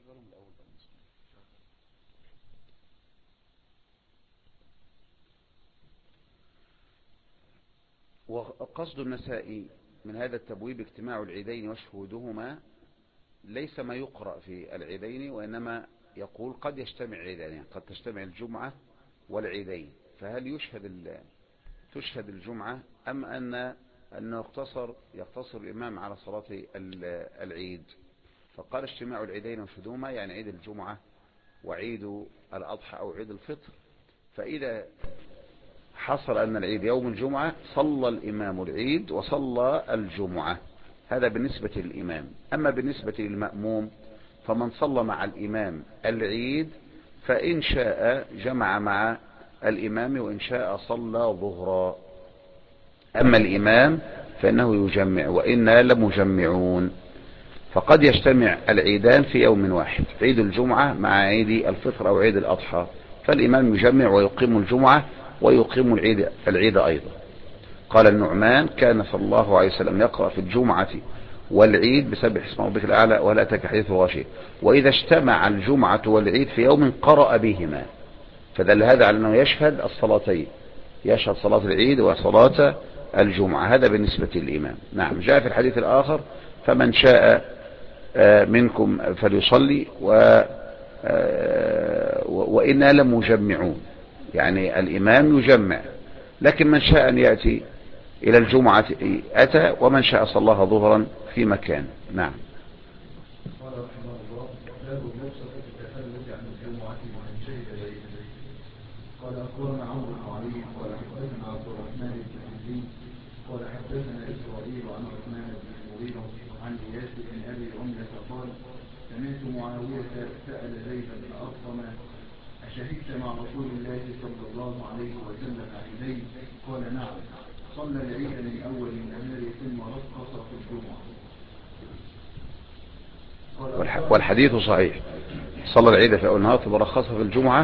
وقصد النسائي من هذا التبويب اجتماع العيدين وشهودهما ليس ما يقرأ في العيدين، وإنما يقول قد يجتمع العيدين، قد تجتمع الجمعة والعيدين، فهل تشهد الجمعة أم أنه يقتصر الإمام على صلاة العيد؟ فقال اجتماع العيدين وشهودهما يعني عيد الجمعة وعيد الأضحى أو عيد الفطر. فإذا حصل أن العيد يوم الجمعة صلى الإمام العيد وصلى الجمعة، هذا بالنسبة للإمام. أما بالنسبة للمأموم فمن صلى مع الإمام العيد فإن شاء جمع مع الإمام وإن شاء صلى ظهرا. أما الإمام فإنه يجمع وإنا لمجمعون. فقد يجتمع العيدان في يوم واحد، عيد الجمعة مع عيد الفطر أو عيد الأضحى، فالإمام يجمع ويقيم الجمعة ويقيم العيد أيضا. قال النعمان كان صلى الله عليه وسلم يقرأ في الجمعة والعيد بسبح اسم ربك الأعلى ولا أتاك حديث غاشية، وإذا اجتمع الجمعة والعيد في يوم قرأ بهما، فدل هذا على أنه يشهد الصلاتين، يشهد صلاة العيد وصلاة الجمعة. هذا بالنسبة للإمام. نعم. جاء في الحديث الآخر فمن شاء منكم فليصلي وإنا لمجمعون، يعني الإمام يجمع، لكن من شاء أن يأتي إلى الجمعة أتى، ومن شاء صلاها ظهرا في مكان. نعم. قال رحمه الله باب الرخصة في التخلف عن الجمعة ومن شهد العيد. قال أخبرنا عمرو بن علي قال حدثنا عبد الرحمن بن حزين قال حدثنا إسرائيل عن عثمان بن المغيرة عن إياس بن أبي عملة قال سمعت معاوية سأل زيد بن أرقم أشهدت مع رسول الله صلى الله عليه وسلم عيدين؟ قال نعم، صلى العيد من أول النهار ثم رخص في الجمعة. والحديث صحيح، صلى العيد في أول النهار ثم رخص في الجمعة.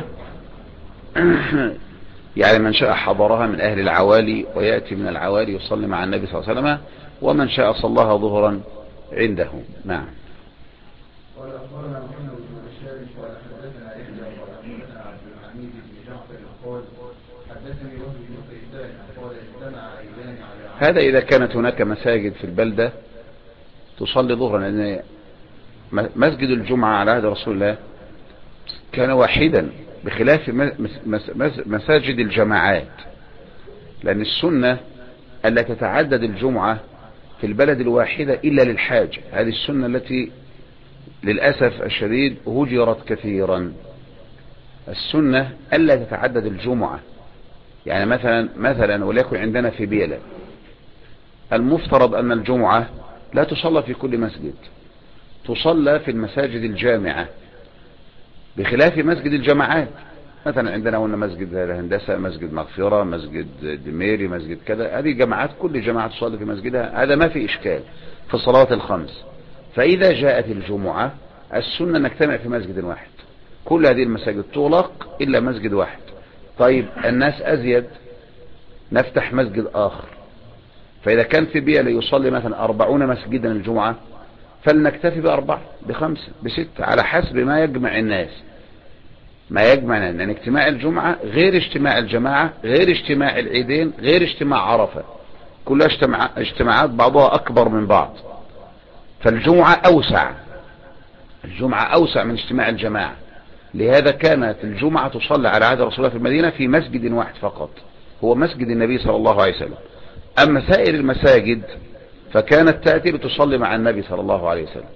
يعني من شاء حضرها من أهل العوالي ويأتي من العوالي يصلي مع النبي صلى الله عليه وسلم، ومن شاء صلاها ظهرا عنده. نعم. قال أخبرنا محمد بن بشار قال حدثنا يحيى قال حدثنا عبد الحميد بن جعفر قال حدثني وهب بن قيسان قال اجتمع عيدان على هذا إذا كانت هناك مساجد في البلدة تصلي ظهرا، لأن مسجد الجمعة على عهد رسول الله كان واحدا بخلاف مساجد الجماعات، لأن السنة ألا تتعدد الجمعة في البلد الواحدة إلا للحاجة. هذه السنة التي للأسف الشديد هجرت كثيرا. السنة ألا تتعدد الجمعة، يعني مثلا وليكن عندنا في بيلة المفترض أن الجمعة لا تصلى في كل مسجد، تصلى في المساجد الجامعة بخلاف مسجد الجماعات. مثلا عندنا هنا مسجد الهندسة، مسجد مغفرة، مسجد دميري، مسجد كذا، هذه جماعات كل جماعة تصلي في مسجدها، هذا ما في إشكال في الصلاة الخمس. فإذا جاءت الجمعة السنة نجتمع في مسجد واحد، كل هذه المساجد تغلق إلا مسجد واحد. طيب الناس أزيد، نفتح مسجد آخر. فإذا كان في بيئة يصلي مثلا 40 مسجدا الجمعة فلنكتفي ب4 ب5 ب6 على حسب ما يجمع الناس، ما يجمع، لأن اجتماع الجمعة غير اجتماع الجماعة، غير اجتماع العيدين، غير اجتماع عرفة، كلها اجتماعات بعضها أكبر من بعض. فالجمعة أوسع، الجمعة أوسع من اجتماع الجماعة. لهذا كانت الجمعة تصلى على عهد رسول الله في المدينة في مسجد واحد فقط، هو مسجد النبي صلى الله عليه وسلم. أما سائر المساجد فكانت تأتي لتصلي مع النبي صلى الله عليه وسلم.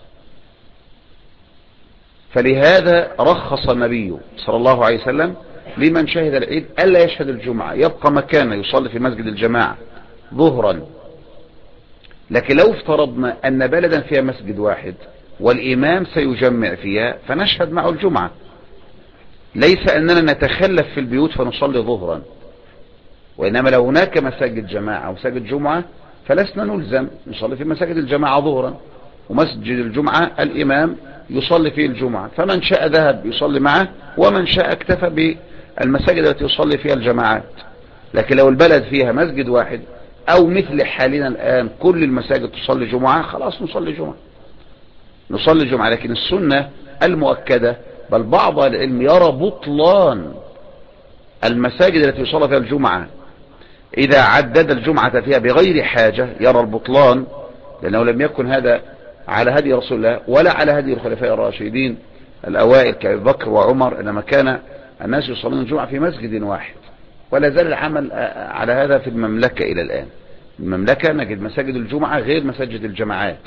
فلهذا رخص النبي صلى الله عليه وسلم لمن شهد العيد ألا يشهد الجمعة، يبقى مكانه يصلي في مسجد الجماعة ظهرا. لكن لو افترضنا أن بلدا فيها مسجد واحد والإمام سيجمع فيها فنشهد معه الجمعة، ليس أننا نتخلف في البيوت فنصلي ظهرا، وإنما لو هناك مساجد جماعة ومساجد جمعة فلسنا نلزم نصلي في مساجد الجماعة ظهرا، ومسجد الجمعة الإمام يصلي فيه الجمعة، فمن شاء ذهب يصلي معه ومن شاء اكتفى بالمساجد التي يصلي فيها الجماعات. لكن لو البلد فيها مسجد واحد أو مثل حالنا الآن كل المساجد تصلي جمعة، خلاص نصلي جمعة. لكن السنة المؤكدة، بل بعض العلم يرى بطلان المساجد التي يصلى فيها الجمعة إذا عدد الجمعة فيها بغير حاجة، يرى البطلان، لأنه لم يكن هذا على هدي رسول الله ولا على هدي الخلفاء الراشدين الأوائل كأبي بكر وعمر، إنما كان الناس يصلون الجمعة في مسجد واحد، ولا زال العمل على هذا في المملكة إلى الآن. المملكة نجد مساجد الجمعة غير مساجد الجماعات،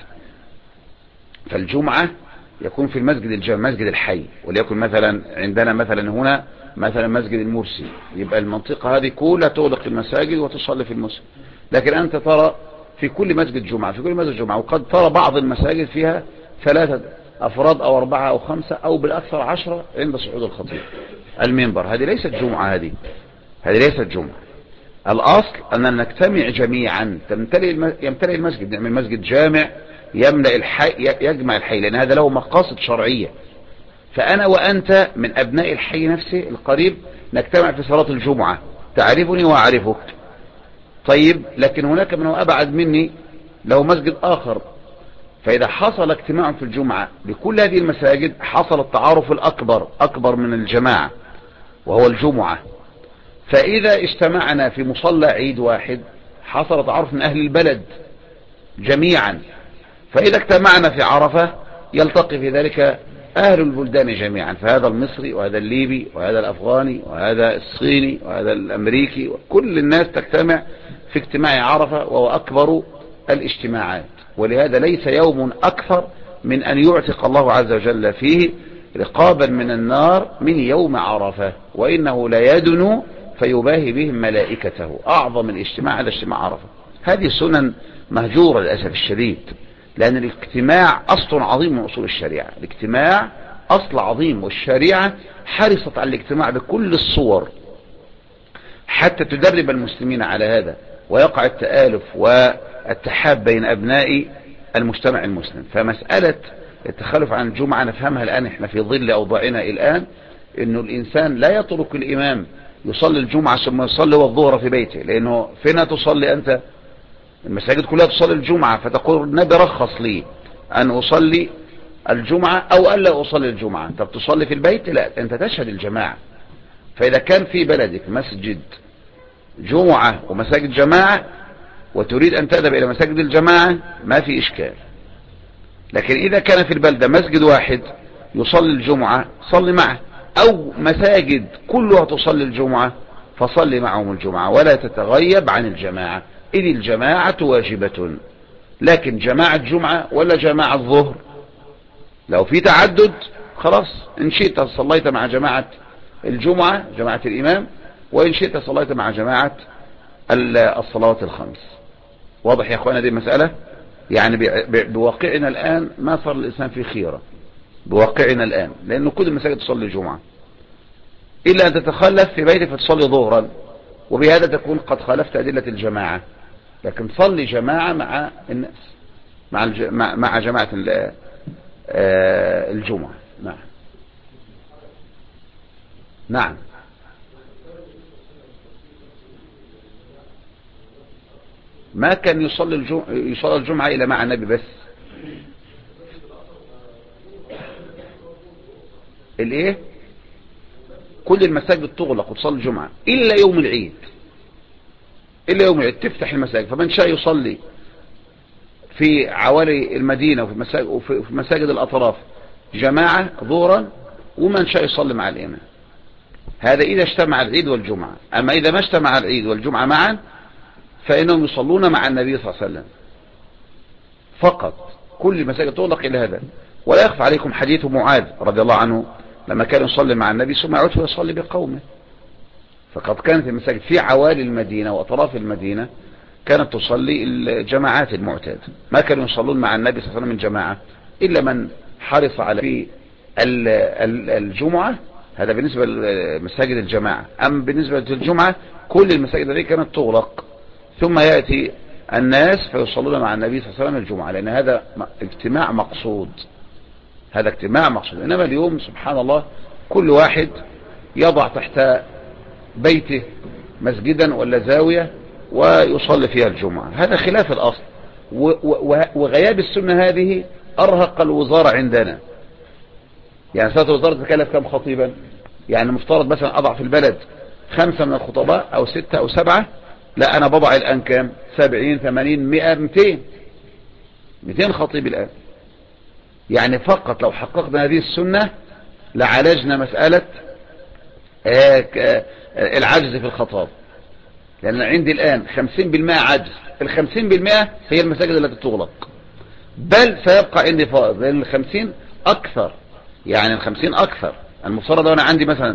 فالجمعة يكون في المسجد مسجد الحي، وليكن مثلا عندنا مثلا هنا مثلا مسجد المرسي، يبقى المنطقة هذه كلها تغلق المساجد وتصلي في المسجد. لكن أنت ترى في كل مسجد جمعة، في كل مسجد جمعة، وقد ترى بعض المساجد فيها 3 أفراد أو 4 أو 5 أو بالأكثر 10 عند صعود الخطيب المنبر. هذه ليست جمعة، هذه ليست جمعة. الأصل أن نجتمع جميعا، يمتلئ المسجد، نعمل مسجد جامع يملأ الحي، يجمع الحي، لأن هذا له مقاصد شرعية. فأنا وأنت من أبناء الحي نفسه القريب نجتمع في صلاة الجمعة، تعرفني وأعرفك. طيب، لكن هناك من هو أبعد مني له مسجد آخر، فإذا حصل اجتماع في الجمعة بكل هذه المساجد حصل التعارف الأكبر، أكبر من الجماعة، وهو الجمعة. فإذا اجتمعنا في مصلى عيد واحد حصل تعارف من أهل البلد جميعا. فإذا اجتمعنا في عرفة يلتقي في ذلك أهل البلدان جميعا، فهذا المصري وهذا الليبي وهذا الأفغاني وهذا الصيني وهذا الأمريكي، كل الناس تجتمع في اجتماع عرفة، وهو أكبر الاجتماعات. ولهذا ليس يوم أكثر من أن يعتق الله عز وجل فيه رقابا من النار من يوم عرفة، وإنه لا يدنو فيباهي بهم ملائكته. أعظم الاجتماع على اجتماع عرفة. هذه سنن مهجورة للأسف الشديد، لأن الاجتماع أصل عظيم من أصول الشريعة. الاجتماع أصل عظيم، والشريعة حرصت على الاجتماع بكل الصور حتى تدرب المسلمين على هذا، ويقع التآلف والتحاب بين أبناء المجتمع المسلم. فمسألة التخلف عن الجمعة نفهمها الآن احنا في ظل أوضاعنا الآن، إنه الإنسان لا يترك الإمام يصلي الجمعة ثم يصلي والظهر في بيته، لأنه فين تصلي أنت؟ المساجد كلها تصلي الجمعة، فتقول النبي رخص لي أن أصلي الجمعة أو ألا أصلي الجمعة. طب تصلي في البيت؟ لا، أنت تشهد الجماعة. فإذا كان في بلدك مسجد جمعة ومساجد جماعة وتريد أن تذهب إلى مساجد الجماعة ما في إشكال. لكن إذا كان في البلدة مسجد واحد يصلي الجمعة صلي معه، أو مساجد كلها تصلي الجمعة فصلي معهم الجمعة، ولا تتغيب عن الجماعة، إذ الجماعة واجبة. لكن جماعة جمعة ولا جماعة الظهر لو في تعدد خلاص، إن شئت صليت مع جماعة الجمعة جماعة الإمام، وإن شئت صليت مع جماعة الصلوات الخمس. واضح يا أخوانا دي المسألة؟ يعني بواقعنا الآن ما صار الإنسان في خيرة، بواقعنا الآن، لأنه كل المساجد تصلي الجمعة إلا أن تتخلف في بيتك فتصلي ظهرا، وبهذا تكون قد خالفت أدلة الجماعة. لكن صلي جماعة مع الناس، مع جماعة الجمعة. نعم نعم. ما كان يصلي الجمعة إلا مع النبي بس. الايه؟ كل المساجد تغلق وتصلي الجمعة إلا يوم العيد، إلا يوم العيد تفتح المساجد، فمن شاء يصلي في عوالي المدينة وفي مساجد الأطراف جماعة ظهرا، ومن شاء يصلي مع الإمام. هذا إذا اجتمع العيد والجمعة. أما إذا ما اجتمع العيد والجمعة معا فإنهم يصلون مع النبي صلى الله عليه وسلم فقط. كل المساجد تغلق إلى هذا. ولا يخفى عليكم حديث معاذ رضي الله عنه لما كان يصلي مع النبي ثم يعود ويصلي بقومه. فقد كانت المساجد في عوالي المدينة وأطراف المدينة كانت تصلي الجماعات المعتادة، ما كانوا يصلون مع النبي صلى الله عليه وسلم من جماعة إلا من حرص على في الجمعة. هذا بالنسبة لمساجد الجماعة. أما بالنسبة للجمعة كل المساجد التي كانت تغلق، ثم يأتي الناس فيصلون مع النبي صلى الله عليه وسلم الجمعة، لأن هذا اجتماع مقصود، هذا اجتماع مقصود. إنما اليوم سبحان الله كل واحد يضع تحت بيته مسجدا ولا زاوية ويصلي فيها الجمعة. هذا خلاف الأصل، وغياب السنة هذه أرهق الوزارة عندنا. يعني سيادة الوزارة تكلف كم خطيبا؟ يعني مفترض مثلا أضع في البلد 5 من الخطباء أو 6 أو 7، لا أنا بضع الآن كام؟ 70 80 100 200 خطيب الآن. يعني فقط لو حققنا هذه السنة لعالجنا مسألة العجز في الخطاب. لأن عندي الآن 50% عجز، 50% هي المساجد التي تغلق، بل سيبقى عندي فائض، لأن 50 أكثر، يعني 50 أكثر. المفترض أنا عندي مثلا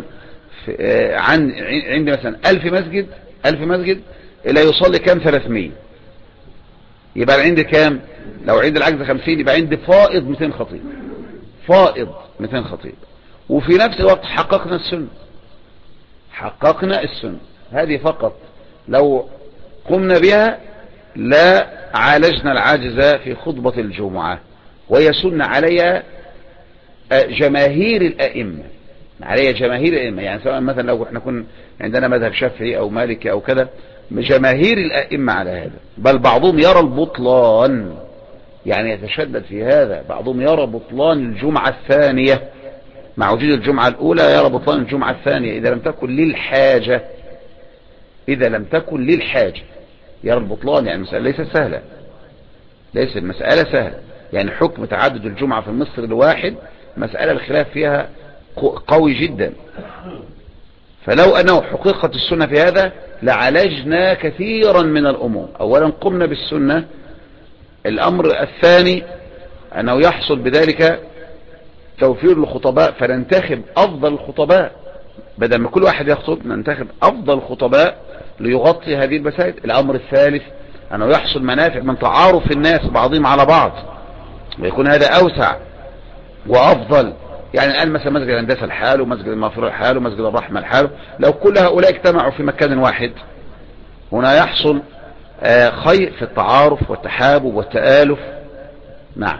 عندي مثلا 1000 مسجد، 1000 مسجد لا يصلي كام؟ 300. يبقى عندي كام؟ لو عندي العجز 50 يبقى عندي فائض 200 خطيب، فائض 200 خطيب. وفي نفس الوقت حققنا السنة، حققنا السنة هذه فقط لو قمنا بها لا عالجنا العجز في خطبة الجمعة. وهي سنة عليها جماهير الأئمة، عليها جماهير الأئمة. يعني سواء مثلا لو احنا كنا عندنا مذهب شافعي أو مالكي أو كذا، جماهير الأئمة على هذا، بل بعضهم يرى البطلان، يعني يتشدد في هذا. بعضهم يرى بطلان الجمعة الثانية مع وجود الجمعة الأولى، يرى بطلان الجمعة الثانية إذا لم تكن للحاجة، إذا لم تكن للحاجة يرى البطلان. يعني المسألة ليست سهلة، ليس المسألة سهلة. يعني حكم تعدد الجمعة في المصر الواحد مسألة الخلاف فيها قوي جدا. فلو أنه حقيقة السنة في هذا لعالجنا كثيرا من الأمور. أولا قمنا بالسنة. الأمر الثاني أنه يحصل بذلك توفير الخطباء، فننتخب أفضل الخطباء بدل ما كل واحد يخطب، ننتخب أفضل الخطباء ليغطي هذه المساجد. الأمر الثالث أنه يحصل منافع من تعارف الناس بعضهم على بعض، ويكون هذا أوسع وأفضل. يعني الآن مثلا مسجد الهندسة الحال، ومسجد المغفرة الحال، ومسجد الرحمة الحال، لو كل هؤلاء اجتمعوا في مكان واحد هنا يحصل خير في التعارف والتحابب والتآلف. نعم.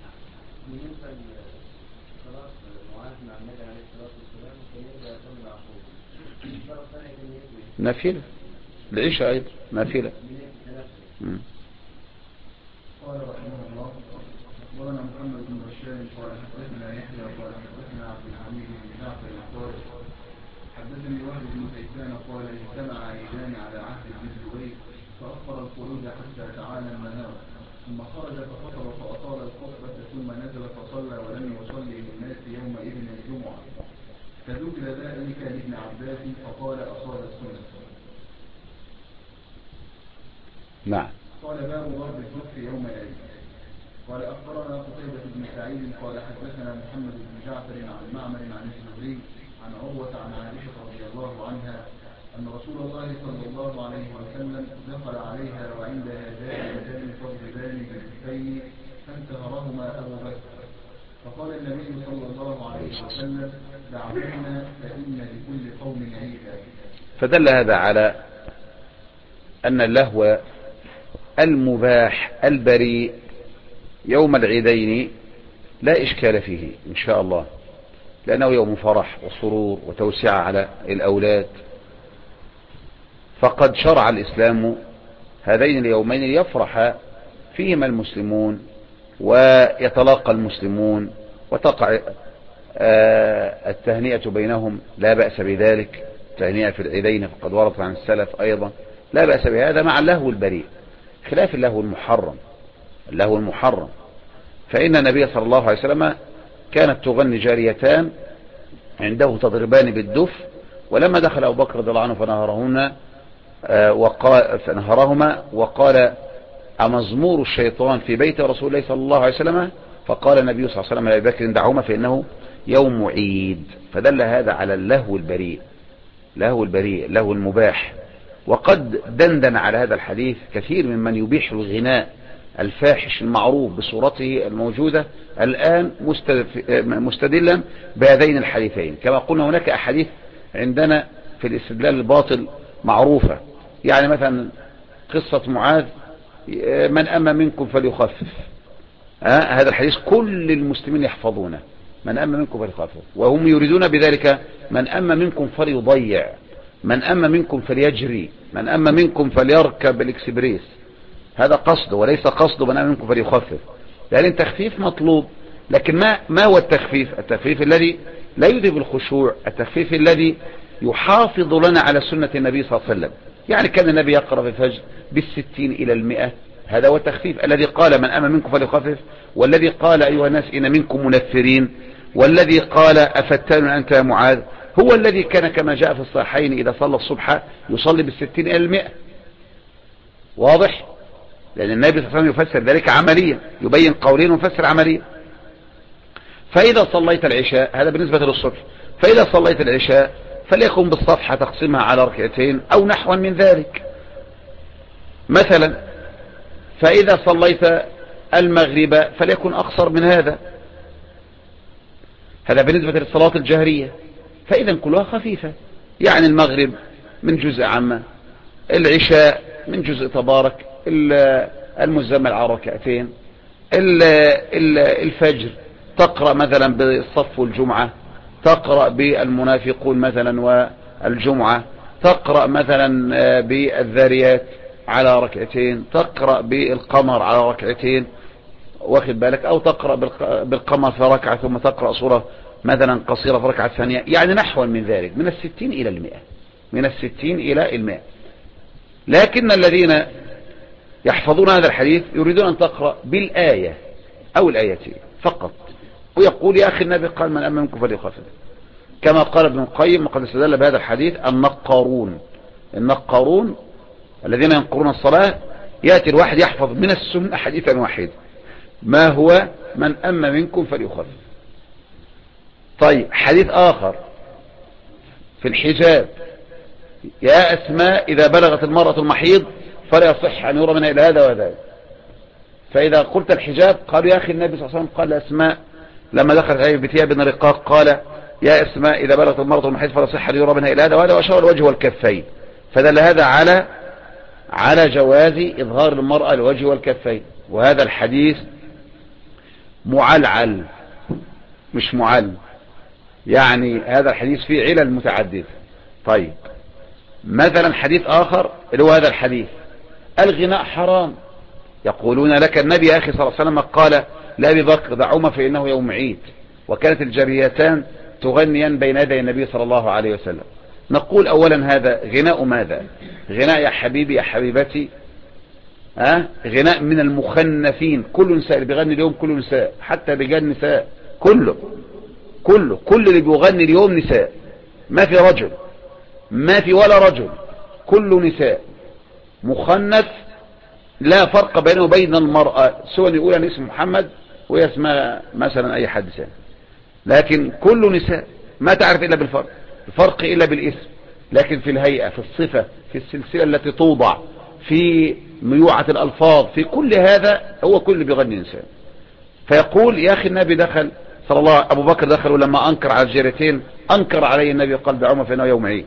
نافلة العشاء أيضا نافلة. قال رحمه الله: أخبرنا محمد بن بشار قال حدثنا يحيى قال حدثنا عبد الحميد بن جعفر القاري حدثني وهب بن كيسان قال اجتمع عيدان على عهد ابن الزبير فأخر الخروج حتى تعالى النهار، ثم خرج فخطب فأطال الخطبة ثم نزل فصلى ولم يصلي للناس يومئذ الجمعة، فذكر ذلك لابن عباس فقال أصاب السنة. نعم. قال باب ضرب الكف يوم العيد. قال أخبرنا قتيبة بن سعيد قال حدثنا محمد بن جعفر عن معمر عن الزهري عن عروة عن عائشة رضي الله عنها أن رسول الله صلى الله عليه وسلم دخل عليها وعندها جاريتان تضربان بالكفين فانتهرهما أبو بكر، فقال النبي صلى الله عليه وسلم: دعوهما فإن لكل قوم عيدا. فدل هذا على أن اللهو المباح البريء يوم العيدين لا إشكال فيه إن شاء الله، لأنه يوم فرح وسرور وتوسعة على الأولاد. فقد شرع الإسلام هذين اليومين ليفرح فيهما المسلمون ويتلاقى المسلمون وتقع التهنئة بينهم، لا بأس بذلك. التهنئة في العيدين فقد ورد عن السلف أيضا، لا بأس بهذا مع اللهو البريء، خلاف اللهو المحرم. اللهو المحرم فإن النبي صلى الله عليه وسلم كانت تغني جاريتان عنده تضربان بالدف، ولما دخل أبو بكر رضي الله عنه فنهرهما وقال: أمزمور الشيطان في بيت رسول الله صلى الله عليه وسلم؟ فقال النبي صلى الله عليه وسلم لأبي بكر: دعهما فإنه يوم عيد. فدل هذا على اللهو البريء، اللهو البريء، اللهو المباح. وقد دندن على هذا الحديث كثير ممن يبيح الغناء الفاحش المعروف بصورته الموجودة الآن مستدلا بهذين الحديثين. كما قلنا هناك أحاديث عندنا في الاستدلال الباطل معروفة، يعني مثلا قصة معاذ: من أما منكم فليخفف. هذا الحديث كل المسلمين يحفظونه: من أما منكم فليخفف، وهم يريدون بذلك من أما منكم فليضيع، من أما منكم فليجري، من أما منكم فليركب الإكسبريس. هذا قصد وليس قصد من أما منكم فليخفف، لأن التخفيف مطلوب لكن ما هو التخفيف؟ التخفيف الذي لا يذهب الخشوع، التخفيف الذي يحافظ لنا على سنة النبي صلى الله عليه وسلم. يعني كان النبي يقرأ في الفجر بال60 إلى 100. هذا هو التخفيف الذي قال من أما منكم فليخفف، والذي قال أيها الناس إن منكم منفرين، والذي قال أفتان أنت يا معاذ، هو الذي كان كما جاء في الصحيحين إذا صلى الصبح يصلي بال60 إلى 100. واضح؟ لأن النبي صلى الله عليه وسلم يفسر ذلك عمليا، يبين قولين ويفسر عمليا. فإذا صليت العشاء، هذا بالنسبة للصبح، فإذا صليت العشاء فليكن بالصفحة تقسمها على ركعتين أو نحو من ذلك مثلا. فإذا صليت المغرب فليكن أقصر من هذا. هذا بالنسبة للصلاة الجهرية. فإذا كلها خفيفة، يعني المغرب من جزء عامة، العشاء من جزء تبارك، المزمل على ركعتين، الفجر تقرأ مثلا بالصف والجمعة، تقرأ بالمنافقون مثلا والجمعة، تقرأ مثلا بالذاريات على ركعتين، تقرأ بالقمر على ركعتين، واخد بالك، او تقرأ بالقمر في ركعة ثم تقرأ سورة مثلا قصيرة في ركعة ثانية، يعني نحو من ذلك من 60 إلى 100، من 60 إلى 100. لكن الذين يحفظون هذا الحديث يريدون أن تقرأ بالآية أو الآيتين فقط، ويقول يا أخي النبي قال من أما منكم فليخفف، كما قال ابن القيم وقد استدل بهذا الحديث النقارون الذين ينقرون الصلاة، يأتي الواحد يحفظ من السنة حديثا واحدا ما هو من أما منكم فليخفف. طيب حديث آخر في الحجاب، يا أسماء إذا بلغت المرأة المحيض فلا يصح أن يرى منها إلى هذا وهذا. فإذا قلت الحجاب قالوا يا أخي النبي صلى الله عليه وسلم قال لأسماء لما دخلت عليه بثياب رقاق قال يا أسماء إذا بلغت المرأة المحيض فلا يصح أن يرى منها إلى هذا وهذا، وأشار الوجه والكفين. فدل هذا على جواز إظهار المرأة الوجه والكفين. وهذا الحديث معلعل مش معل، يعني هذا الحديث فيه علل متعددة. طيب مثلا حديث آخر اللي هو هذا الحديث، الغناء حرام. يقولون لك النبي يا أخي صلى الله عليه وسلم قال لأبي بكر دعوما فإنه يوم عيد، وكانت الجاريتان تغنيان بين يدي النبي صلى الله عليه وسلم. نقول أولا هذا غناء ماذا؟ غناء يا حبيبي يا حبيبتي، غناء من المخنثين. كل نساء اللي بيغني اليوم كل نساء، حتى رجال نساء، كل اللي بيغني اليوم نساء، ما في رجل، ما في ولا رجل، كل نساء مخنث، لا فرق بينه وبين المرأة، سواء يقول أن اسم محمد وهي اسمها مثلا أي حد ثاني، لكن كل نساء ما تعرف إلا بالفرق، الفرق إلا بالاسم، لكن في الهيئة، في الصفة، في السلسلة التي توضع، في ميوعة الألفاظ، في كل هذا هو كل بيغني إنسان. فيقول يا أخي النبي دخل صلى الله، أبو بكر دخل ولما أنكر على الجاريتين أنكر عليه النبي قال دعوما فإنه يوم عيد.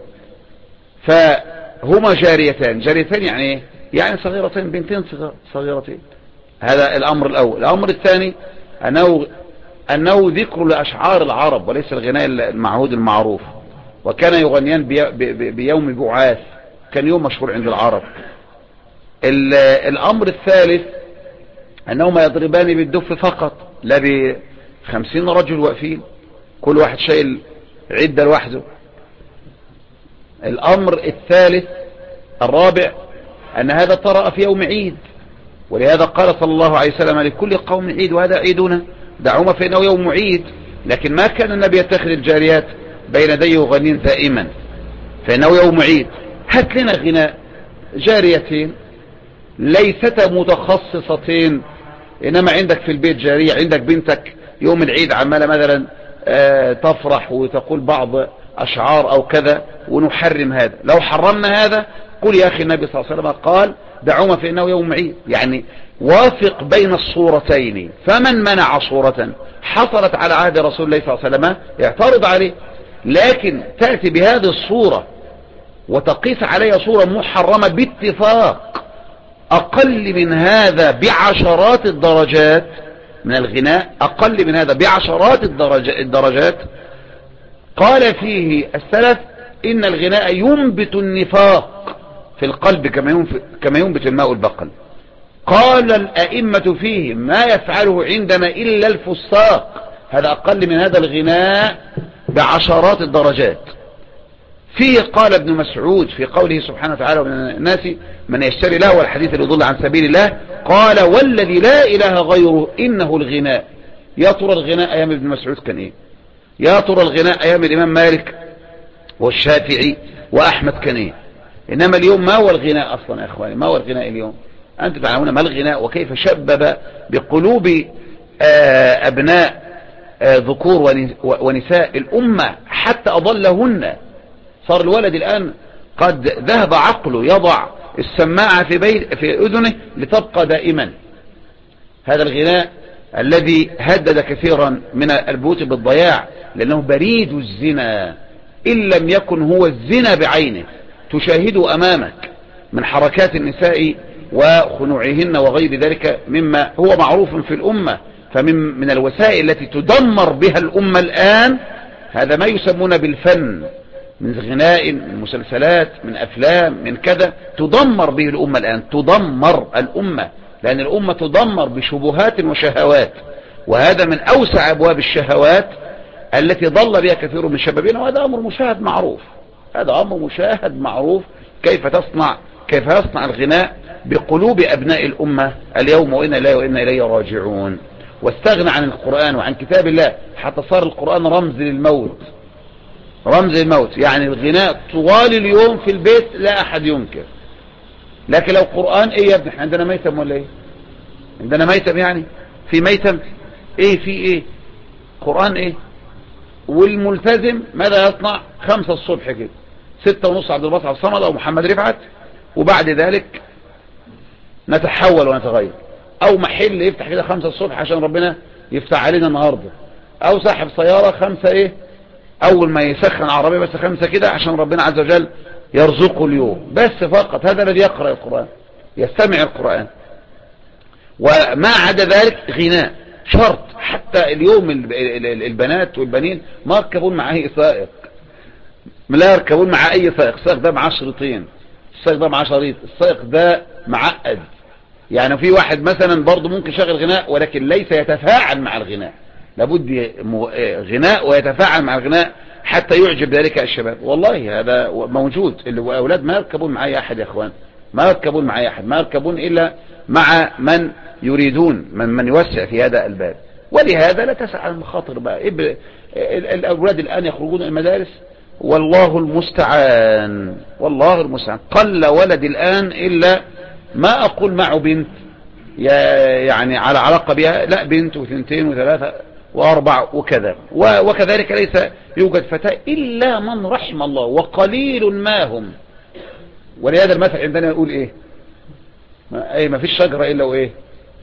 فهما جاريتان يعني ايه؟ يعني صغيرتين، بنتين صغيرتين. هذا الأمر الأول. الأمر الثاني أنه ذكر لأشعار العرب وليس الغناء المعهود المعروف، وكان يغنيان بيوم بعاث، كان يوم مشهور عند العرب. الأمر الثالث أنهما يضربان بالدف فقط، لا ب50 رجل واقفين كل واحد شايل عدة لوحده. الأمر الثالث الرابع أن هذا طرأ في يوم عيد، ولهذا قال صلى الله عليه وسلم لكل قوم عيد وهذا عيدنا دعوما فإنه يوم عيد. لكن ما كان النبي يتخذ الجاريات بين يديه يغنين دائما، فإنه يوم عيد. هات لنا غناء جاريتين ليست متخصصتين، إنما عندك في البيت جارية، عندك بنتك يوم العيد عمالة مثلا تفرح وتقول بعض أشعار أو كذا، ونحرم هذا. لو حرمنا هذا قل يا أخي النبي صلى الله عليه وسلم قال دعوما فإنه يوم عيد، يعني وافق بين الصورتين. فمن منع صورة حصلت على عهد رسول الله صلى الله عليه وسلم يعترض عليه، لكن تأتي بهذه الصورة وتقيس عليها صورة محرمة باتفاق أقل من هذا بعشرات الدرجات من الغناء، أقل من هذا بعشرات الدرجات. قال فيه السلف إن الغناء ينبت النفاق في القلب كما ينبت الماء البقل. قال الأئمة فيه ما يفعله عندنا إلا الفساق، هذا أقل من هذا الغناء بعشرات الدرجات. فيه قال ابن مسعود في قوله سبحانه وتعالى ومن الناس من يشتري له والحديث ليضل عن سبيل الله، قال والذي لا إله غيره إنه الغناء. يا ترى الغناء أيام ابن مسعود كان إيه؟ يا ترى الغناء أيام الإمام مالك والشافعي وأحمد كان إيه؟ إنما اليوم ما هو الغناء أصلا يا أخواني؟ ما هو الغناء اليوم؟ أنتم تعلمون ما الغناء وكيف شبب بقلوب أبناء ذكور ونساء الأمة حتى أضلهن. صار الولد الآن قد ذهب عقله يضع السماعة في أذنه لتبقى دائما. هذا الغناء الذي هدد كثيرا من البيوت بالضياع لأنه بريد الزنا إن لم يكن هو الزنا بعينه، تشاهده أمامك من حركات النساء وخنوعهن وغير ذلك مما هو معروف في الأمة. فمن الوسائل التي تدمر بها الأمة الآن هذا ما يسمون بالفن، من غناء، من مسلسلات، من أفلام، من كذا، تدمر به الأمة الآن، تدمر الأمة، لأن الأمة تدمر بشبهات وشهوات، وهذا من أوسع أبواب الشهوات التي ضل بها كثير من شبابنا، وهذا أمر مشاهد معروف. هذا أمر مشاهد معروف كيف يصنع الغناء بقلوب أبناء الأمة اليوم، وإنا إليه وإنا إليه راجعون. واستغنى عن القرآن وعن كتاب الله حتى صار القرآن رمز للموت، رمز الموت. يعني الغناء طوال اليوم في البيت لا أحد ينكر، لكن لو قرآن ايه يا ابني، احنا عندنا ميتم ولا ايه؟ عندنا ميتم يعني؟ في ميتم ايه؟ في ايه؟ قرآن ايه؟ والملتزم ماذا يصنع؟ 5 الصبح كده، 6:30 عبد الباسط الصمد او محمد رفعت، وبعد ذلك نتحول ونتغير. او محل يفتح كده 5 الصبح عشان ربنا يفتح علينا النهاردة، او صاحب سيارة 5 ايه، اول ما يسخن عربية بس 5 كده عشان ربنا عز وجل يرزقه اليوم، بس فقط. هذا الذي يقرأ القرآن، يستمع القرآن، وما عدا ذلك غناء شرط. حتى اليوم البنات والبنين ما يركبون مع اي سائق، لا يركبون مع اي سائق. السائق ده معاه شريطين، السائق ده معاه شريط، السائق ده معقد. يعني في واحد مثلا برضه ممكن شغل غناء ولكن ليس يتفاعل مع الغناء، لابد غناء ويتفاعل مع الغناء حتى يعجب ذلك الشباب. والله هذا موجود. الأولاد ما يركبون مع أي أحد يا أخوان، ما يركبون مع أي أحد، ما يركبون إلا مع من يريدون، من يوسع في هذا الباب. ولهذا لا تسعى المخاطر بقى. الأولاد الآن يخرجون المدارس والله المستعان، والله المستعان. قل ولد الآن إلا ما أقول معه بنت يعني على علاقة بها، لا، بنت وثنتين وثلاثة وأربع وكذا، وكذلك ليس يوجد فتاة إلا من رحم الله، وقليل ما هم. ولهذا المثل عندنا يقول إيه؟ ما فيش شجرة إلا وإيه؟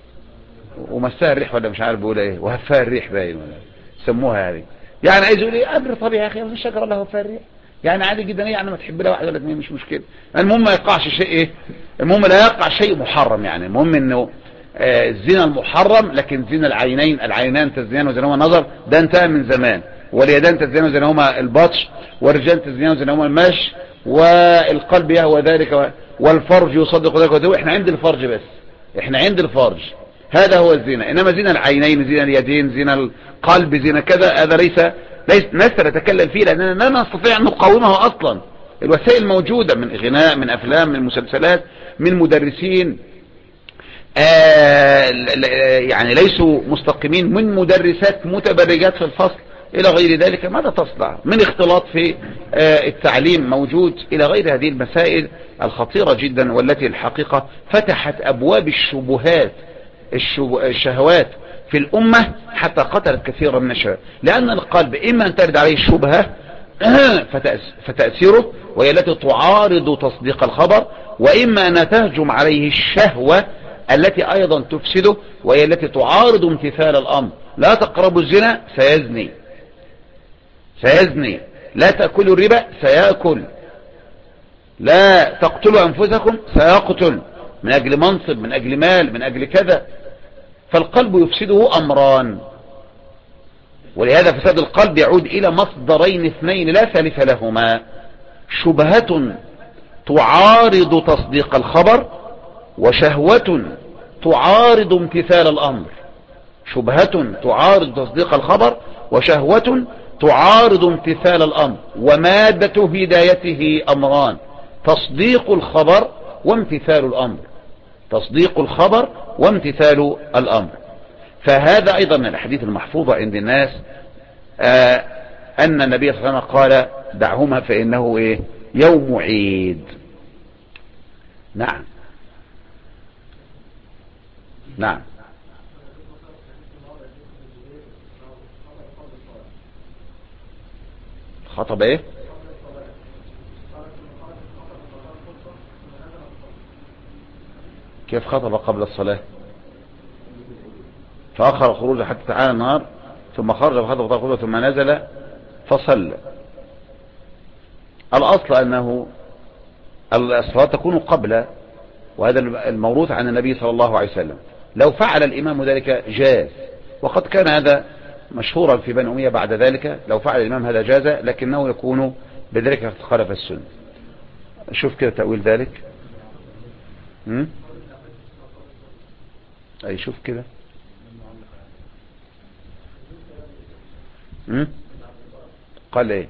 ومسها الريح، ولا مش عارف بيقول إيه، وهفها الريح باين ولا سموها هذه. يعني عايز يقول إيه؟ أمر طبيعي يا أخي، ما فيش شجرة إلا وهفها الريح. يعني عادي جدا، يعني ما تحب لها واحد ولا اثنين مش مشكلة. المهم ما يقعش شيء إيه؟ المهم لا يقع شيء محرم. يعني المهم إنه الزنا المحرم، لكن زنا العينان تزنيان وزنهما النظر ده انتهى من زمان، واليدان تزنيان وزنهما البطش، والرجال تزنيان وزنهما المشي، والقلب يهوى ذلك، والفرج يصدق ذلك وذلك. احنا عند الفرج بس، احنا عند الفرج، هذا هو الزنا. انما زنا العينين، زنا اليدين، زنا القلب، زنا كذا، هذا ليس نستطيع نتكلم فيه، لاننا لا نستطيع ان نقاومه اصلا. الوسائل موجودة من غناء، من افلام، من مسلسلات، من مدرسين يعني ليسوا مستقيمين، من مدرسات متبرجات في الفصل إلى غير ذلك. ماذا تصنع من اختلاط في التعليم موجود إلى غير هذه المسائل الخطيرة جدا، والتي الحقيقة فتحت أبواب الشهوات في الأمة حتى قتلت كثيرا من الشباب. لأن القلب إما أن ترد عليه الشبهة فتأثيره وهي التي تعارض تصديق الخبر، وإما أن تهجم عليه الشهوة التي أيضا تفسده وهي التي تعارض امتثال الأمر. لا تقربوا الزنا سيزني، لا تأكلوا الربا سيأكل، لا تقتلوا أنفسكم سيقتل، من أجل منصب، من أجل مال، من أجل كذا. فالقلب يفسده أمران، ولهذا فساد القلب يعود إلى مصدرين اثنين لا ثالث لهما: شبهة تعارض تصديق الخبر، وشهوة تعارض امتثال الأمر. شبهة تعارض تصديق الخبر، وشهوة تعارض امتثال الأمر. ومادة هدايته أمران: تصديق الخبر وامتثال الأمر. تصديق الخبر وامتثال الأمر. فهذا أيضا من الأحاديث المحفوظة عند الناس، أن النبي صلى الله عليه وسلم قال: دعهما فإنه إيه؟ يوم عيد. نعم نعم. خطب ايه؟ كيف خطب قبل الصلاة؟ فأخر خروجه حتى تعالى النهار، ثم خرج فخطب خطبة ثم نزل فصلى. الأصل أنه الصلاة تكون قبل، وهذا الموروث عن النبي صلى الله عليه وسلم. لو فعل الإمام ذلك جاز، وقد كان هذا مشهورا في بني أمية بعد ذلك. لو فعل الإمام هذا جاز، لكنه يكون بذلك قد خالف السنة. شوف كده تأويل ذلك. أي شوف كده. قال ايه؟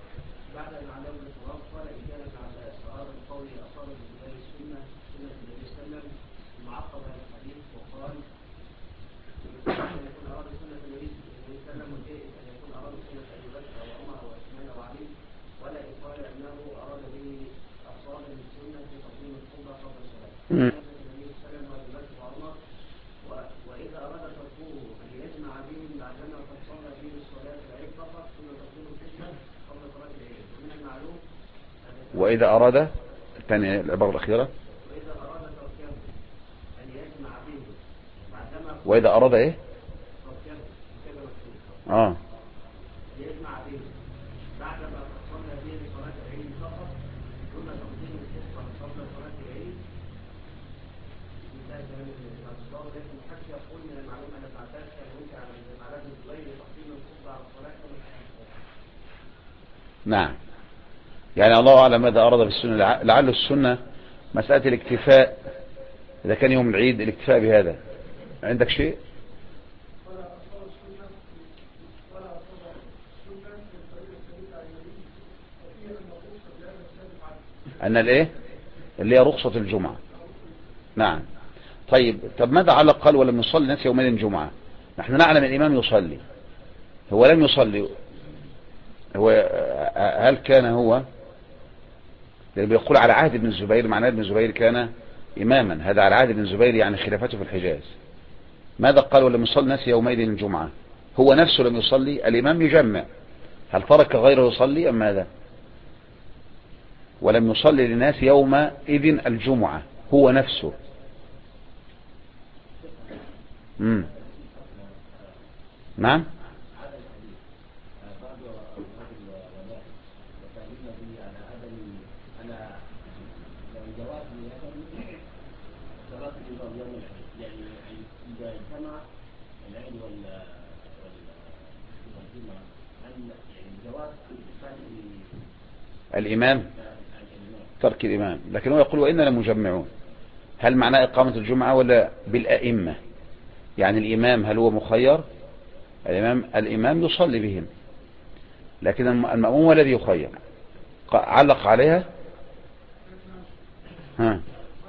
وإذا أراد الثانية العبارة الأخيرة، وإذا أراد إيه؟ نعم. يعني الله أعلم ماذا أراد بالسنة. لعل السنة مسألة الاكتفاء، إذا كان يوم العيد الاكتفاء بهذا. عندك شيء؟ أن الإيه؟ اللي هي رخصة الجمعة. نعم. طب ماذا علق؟ قال: ولم يصلي الناس يومين الجمعة. نحن نعلم الإمام يصلي، هو لم يصلي. هل كان هو اللي بيقول على عهد ابن الزبير؟ معناه ابن الزبير كان إماما، هذا على عهد ابن الزبير يعني خلافته في الحجاز. ماذا قال؟ ولم يصلي الناس يومئذ الجمعة. هو نفسه لم يصلي، الإمام يجمع. هل ترك غيره يصلي أم ماذا؟ ولم يصلي للناس يومئذ الجمعة هو نفسه. نعم. الإمام ترك الإمام، لكن هو يقول: وإننا مجمعون. هل معناه إقامة الجمعة ولا بالأئمة؟ يعني الإمام هل هو مخير؟ الإمام يصلي بهم، لكن المأموم هو الذي يخير. علق عليها. ها.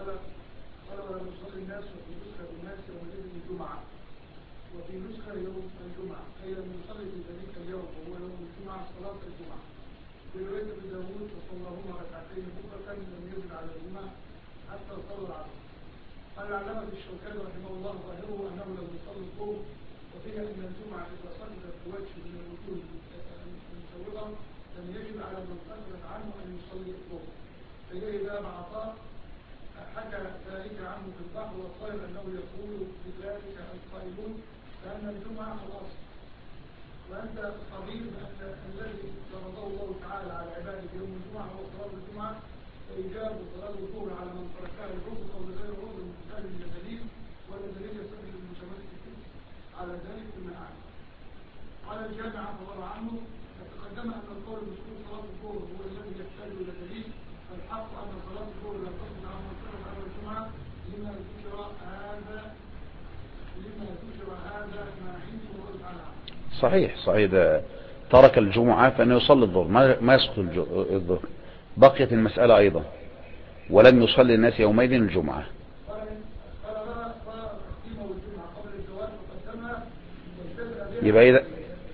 وفي نسخة يوم الجمعة، أي لم يصلي في ذلك اليوم وهو يوم الجمعة صلاة الجمعة. في رواية ابن داود: فصلىهما ركعتين بكرة لم يزد على الجمعة حتى صلى العصر. قال العلامة الشوكاني رحمه الله: ظاهره أنه لم يصلي الظهر، وفيها أن الجمعة إذا صلت بوجه من الوجوه المسوغة لم يجب على من صلت عنه أن يصلي الظهر. فإليه ذهب عطاء حكى ذلك عنه في البحر والطير أنه يقول بذلك القائلون لأن الجمعة الأصل. وأنت خبير بأن الذي فرضه الله تعالى على عباده يوم الجمعة هو صلاة الجمعة، فإيجاب صلاة الظهر على من تركها الظهر أو غير عذر مثال من الدليل، ولا دليل يستدل المتمسك على ذلك بما أعلم. قال الجامع رضي الله عنه: تقدم أن القول بسقوط صلاة الظهر هو الذي يحتاج إلى دليل. الحق أن صلاة الظهر لا تصل عن من صلى على الجمعة لما ذكر هذا صحيح صحيح، ده ترك الجمعة فإنه يصلي الظهر، ما يسقط الظهر. بقيت المسألة أيضا، ولم يصلي الناس يومئذ الجمعة. يبقى إذا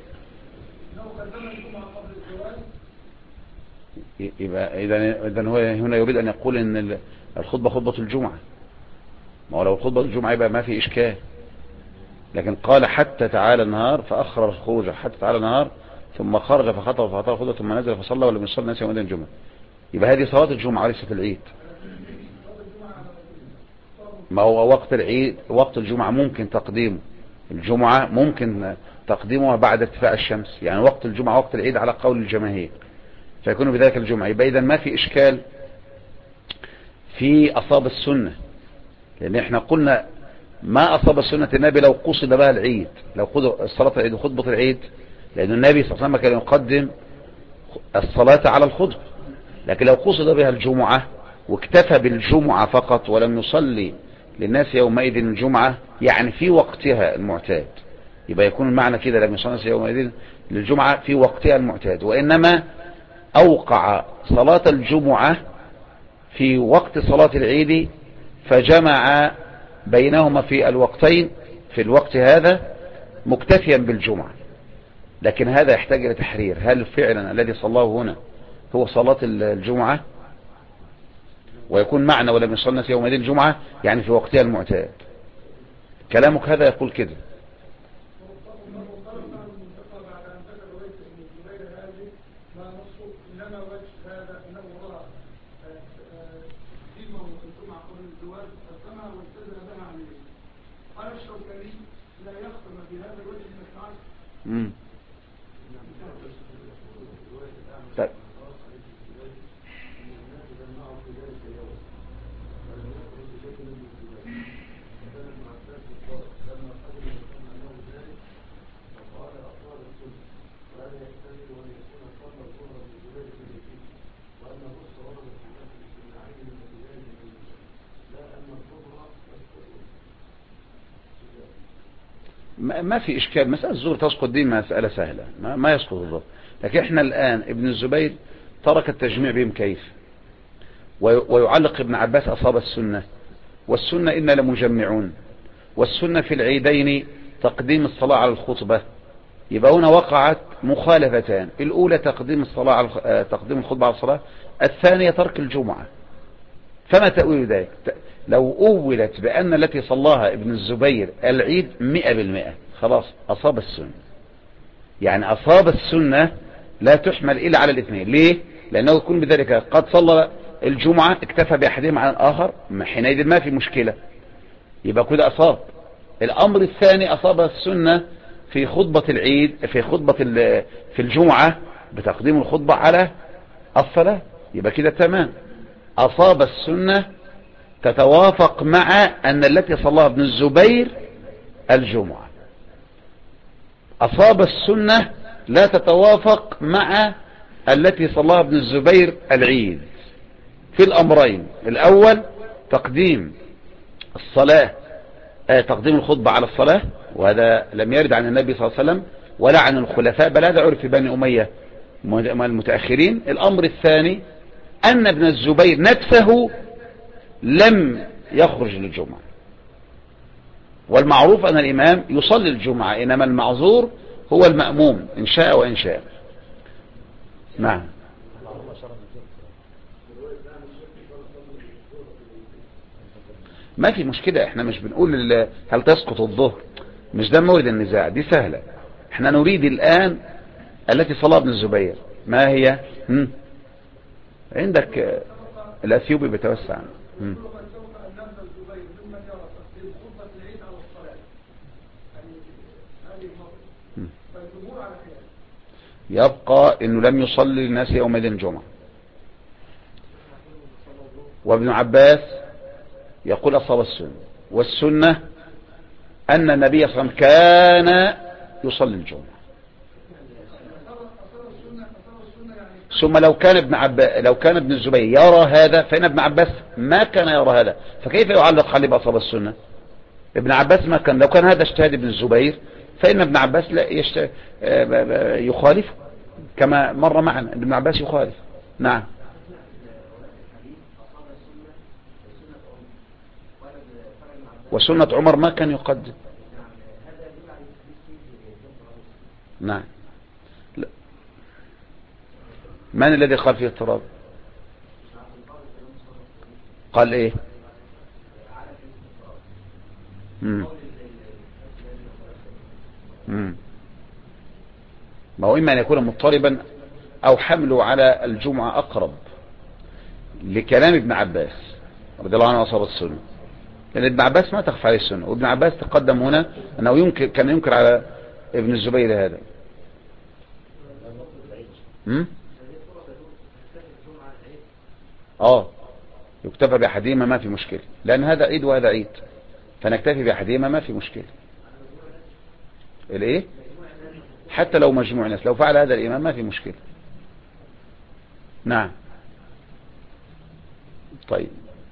إذا هو هنا يريد أن يقول إن الخطبة خطبة الجمعة. ما هو لو خطبة الجمعة يبقى ما في إشكال، لكن قال حتى تعالى النهار فأخر الخروج حتى تعالى النهار، ثم خرج فخطب فأطال خطبة ثم نزل فصلى ولم يصلي الناس يومئذ الجمعة. يبقى هذه صلاة الجمعة ليست العيد. ما هو وقت العيد، وقت الجمعة ممكن تقديمه، الجمعة ممكن تقديمها بعد ارتفاع الشمس، يعني وقت الجمعة وقت العيد على قول الجماهير، فيكون بذلك الجمعة. يبقى إذن ما في إشكال في أصاب السنة، لأن احنا قلنا ما أصاب سنة النبي لو قصد بها العيد، لو صلاة العيد وخطبة العيد، لأن النبي صلى الله عليه وسلم كان يقدم الصلاة على الخطبة. لكن لو قصد بها الجمعة واكتفى بالجمعة فقط ولم يصلي للناس يومئذ الجمعة، يعني في وقتها المعتاد، يبقى يكون المعنى كده لم يصلي الناس يومئذ للجمعة في وقتها المعتاد، وإنما أوقع صلاة الجمعة في وقت صلاة العيد فجمع بينهما في الوقتين في الوقت هذا مكتفيا بالجمعة. لكن هذا يحتاج إلى تحرير، هل فعلا الذي صلاه هنا هو صلاة الجمعة؟ ويكون معنى ولم يصلي الناس يومئذ الجمعة يعني في وقتها المعتاد. كلامك هذا يقول كده. طيب. ما في إشكال، مسألة الظهر تسقط دي مسألة سهلة، ما يسقط الظهر. لكن احنا الآن ابن الزبير ترك التجميع بهم كيف، ويعلق ابن عباس أصاب السنة، والسنة إنا لمجمعون، والسنة في العيدين تقديم الصلاة على الخطبة. يبقى هنا وقعت مخالفتان، الأولى تقديم الصلاة على تقديم الخطبة على الصلاة، الثانية ترك الجمعة. فما تأويل ذلك؟ لو أولت بأن التي صلاها ابن الزبير العيد 100%، خلاص أصاب السنة. يعني أصاب السنة لا تحمل إلا على الاثنين. ليه؟ لأنه يكون بذلك قد صلى الجمعة اكتفى بأحدهما عن الآخر، حينئذ ما في مشكلة، يبقى كده أصاب. الأمر الثاني أصاب السنة في خطبة العيد، في الجمعة بتقديم الخطبة على الصلاة، يبقى كده تمام. أصاب السنة تتوافق مع أن التي صلاها ابن الزبير الجمعة. أصاب السنة لا تتوافق مع التي صلاها ابن الزبير العيد في الأمرين. الأول تقديم الصلاة، تقديم الخطبة على الصلاة، وهذا لم يرد عن النبي صلى الله عليه وسلم ولا عن الخلفاء، بل هذا عرف في بني أمية المتأخرين. الأمر الثاني أن ابن الزبير نفسه لم يخرج للجمعة، والمعروف أن الإمام يصلي الجمعة، إنما المعذور هو المأموم إن شاء وإن شاء. نعم. ما في مشكلة، احنا مش بنقول هل تسقط الظهر، مش ده مورد النزاع، دي سهلة. احنا نريد الآن التي صلاها ابن الزبير ما هي؟ عندك الأثيوبي بيتوسع. يبقى انه لم يصلي الناس يومئذ الجمعة. وابن عباس يقول أصاب السنة، والسنة أن النبي صلى الله عليه وسلم كان يصلي الجمعة. ثم لو كان ابن الزبير يرى هذا، فإن ابن عباس ما كان يرى هذا، فكيف يعلق عليه بأصاب السنة؟ ابن عباس ما كان، لو كان هذا اجتهاد ابن الزبير فإن ابن عباس لا يخالف كما مر معنا، ابن عباس يخالف. نعم. وسنة عمر ما كان يقدم. نعم. لا. من الذي قال فيه اضطراب؟ قال ايه؟ ما هو إما أن يكون مضطربا أو حمله على الجمعة أقرب لكلام ابن عباس رضي الله عنه وصحاب السنة، لأن ابن عباس ما تخفى عليه السنة، وابن عباس تقدم هنا أنه كان ينكر على ابن الزبير هذا. يكتفى بأحدهما ما في مشكلة، لأن هذا عيد وهذا عيد، فنكتفي بأحدهما ما في مشكلة. الايه؟ حتى لو مجموع ناس، لو فعل هذا الإمام ما في مشكلة. نعم. طيب،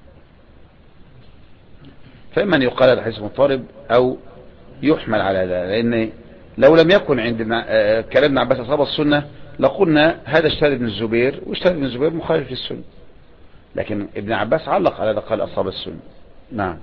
فإما أن يقال هذا حديث مضطرب أو يحمل على هذا، لأن لو لم يكن عندنا كلام ابن عباس أصحاب السنة لقلنا هذا اجتهاد ابن الزبير، واجتهاد ابن الزبير مخالف للسنة، لكن ابن عباس علق على هذا قال أصحاب السنة. نعم.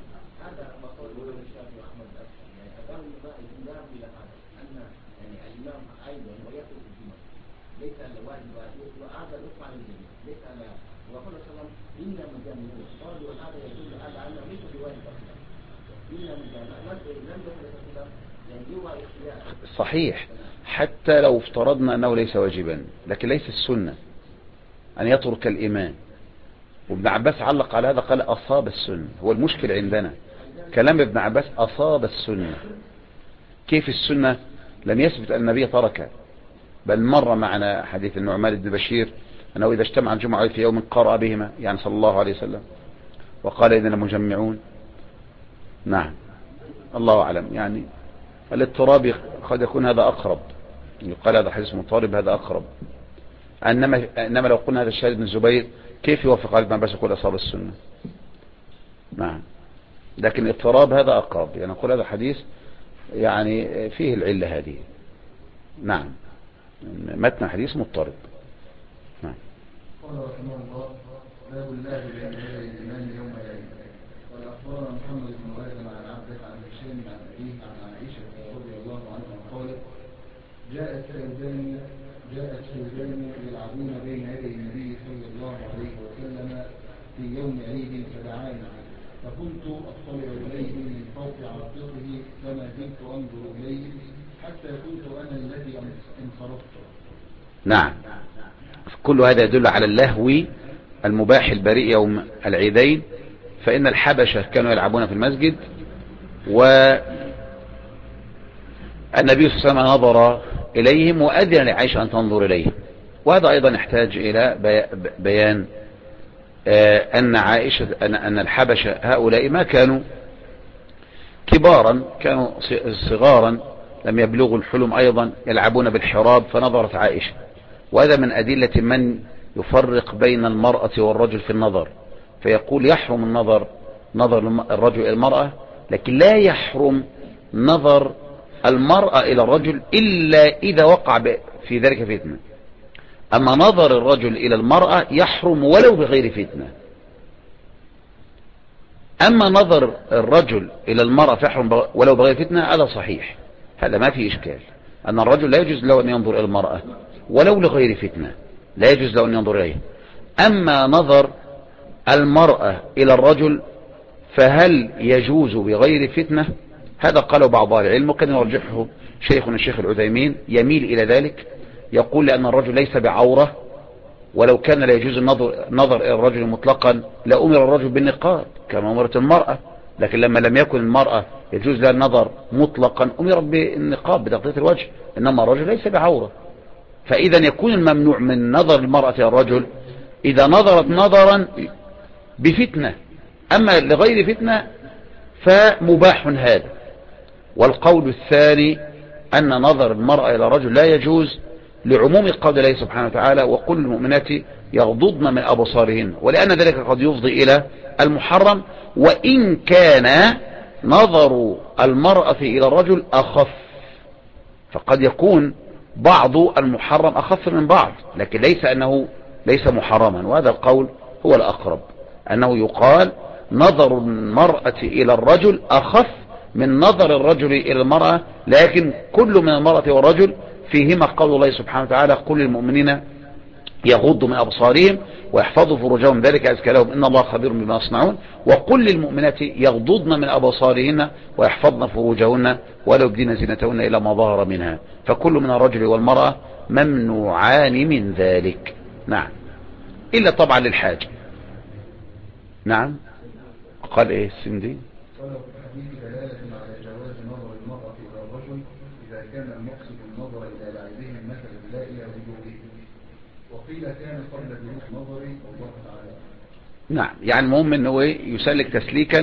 صحيح، حتى لو افترضنا أنه ليس واجبا، لكن ليس السنة أن يترك الإمام. وابن عباس علق على هذا قال أصاب السنة. هو المشكل عندنا كلام ابن عباس أصاب السنة. كيف السنة؟ لم يثبت أن النبي ترك، بل مر معنا حديث النعمان بن بشير أنه إذا اجتمع الجمعة في يوم قرأ بهما، يعني صلى الله عليه وسلم، وقال إذن مجمعون. نعم. الله أعلم، يعني الاضطراب قد يكون هذا أقرب، يقال هذا حديث مضطرب هذا أقرب. إنما لو قلنا هذا الشاهد بن الزبير كيف يوافق على ابن عباس يقول أصاب السنة؟ نعم. لكن الاضطراب هذا أقرب، يعني نقول هذا حديث يعني فيه العلة هذه. نعم. متن حديث مضطرب. نعم. قال رحمه الله: باب الله بين يدي الإمام يوم العيد. قال أخبرنا محمد بن آدم عن عبده عن هشام عن أبيه عن عائشة رضي الله عنها قالت: جاءت سودان يلعبون بين يدي النبي صلى الله عليه وسلم في يوم عيد فدعاني، فكنت أطلع إليه من فوق عاتقه فما زلت أنظر إليه حتى كنت أنا الذي انصرفت. نعم. كل هذا يدل على اللهو المباح البريء يوم العيدين، فإن الحبشة كانوا يلعبون في المسجد، والنبي صلى الله عليه وسلم نظر إليهم وأذن لعائشة أن تنظر إليهم. وهذا أيضا يحتاج إلى بيان أن عائشة أن الحبشة هؤلاء ما كانوا كبارا، كانوا صغارا لم يبلغوا الحلم، أيضا يلعبون بالحراب، فنظرت عائشة. وهذا من أدلة من يفرق بين المرأة والرجل في النظر، فيقول يحرم نظر الرجل إلى المرأة، لكن لا يحرم نظر المرأة إلى الرجل إلا إذا وقع في ذلك فتنة. أما نظر الرجل إلى المرأة يحرم ولو بغير فتنة. أما نظر الرجل إلى المرأة فيحرم ولو بغير فتنة، هذا صحيح، هذا ما في إشكال، أن الرجل لا يجوز له أن ينظر إلى المرأة ولو لغير فتنة، لا يجوز له أن ينظر إليه. أما نظر المرأة إلى الرجل فهل يجوز بغير فتنة؟ هذا قاله بعض أهل العلم، وكان يرجحه شيخنا الشيخ العثيمين، يميل إلى ذلك، يقول لأن الرجل ليس بعورة، ولو كان لا يجوز النظر إلى الرجل مطلقا لأمر الرجل بالنقاب كما أمرت المرأة، لكن لما لم يكن المرأة يجوز لها النظر مطلقا أمر بالنقاب بتغطية الوجه، إنما الرجل ليس بعورة. فإذا يكون الممنوع من نظر المرأة إلى الرجل إذا نظرت نظرا بفتنة، أما لغير فتنة فمباح هذا. والقول الثاني أن نظر المرأة إلى الرجل لا يجوز لعموم قول الله سبحانه وتعالى: وقل المؤمنات يغضضن من أبصارهن، ولأن ذلك قد يفضي إلى المحرم، وإن كان نظر المرأة إلى الرجل أخف فقد يكون بعض المحرم أخف من بعض، لكن ليس أنه ليس محرما، وهذا القول هو الأقرب، أنه يقال نظر المرأة إلى الرجل أخف من نظر الرجل إلى المرأة، لكن كل من المرأة والرجل فيهما قول الله سبحانه وتعالى: قل للمؤمنين يغضوا من أبصارهم ويحفظوا فروجهم ذلك أزكى لهم إن الله خبير بما يصنعون، وقل للمؤمنات يغضضن من أبصارهن ويحفظن فروجهن ولا يبدين زينتهن إلى ما ظهر منها، فكل من الرجل والمرأة ممنوعان من ذلك. نعم، إلا طبعا للحاجة. نعم. قال إيه السندي؟ قال في الحديث دلالة على جواز نظر المرأة إلى الرجل إذا كان المقصد النظر إلى لعبهم مثلا لا إلى وجوههم، وقيل كان قبل بلوغ نظري والله تعالى. نعم، يعني المهم انه يسلك تسليكا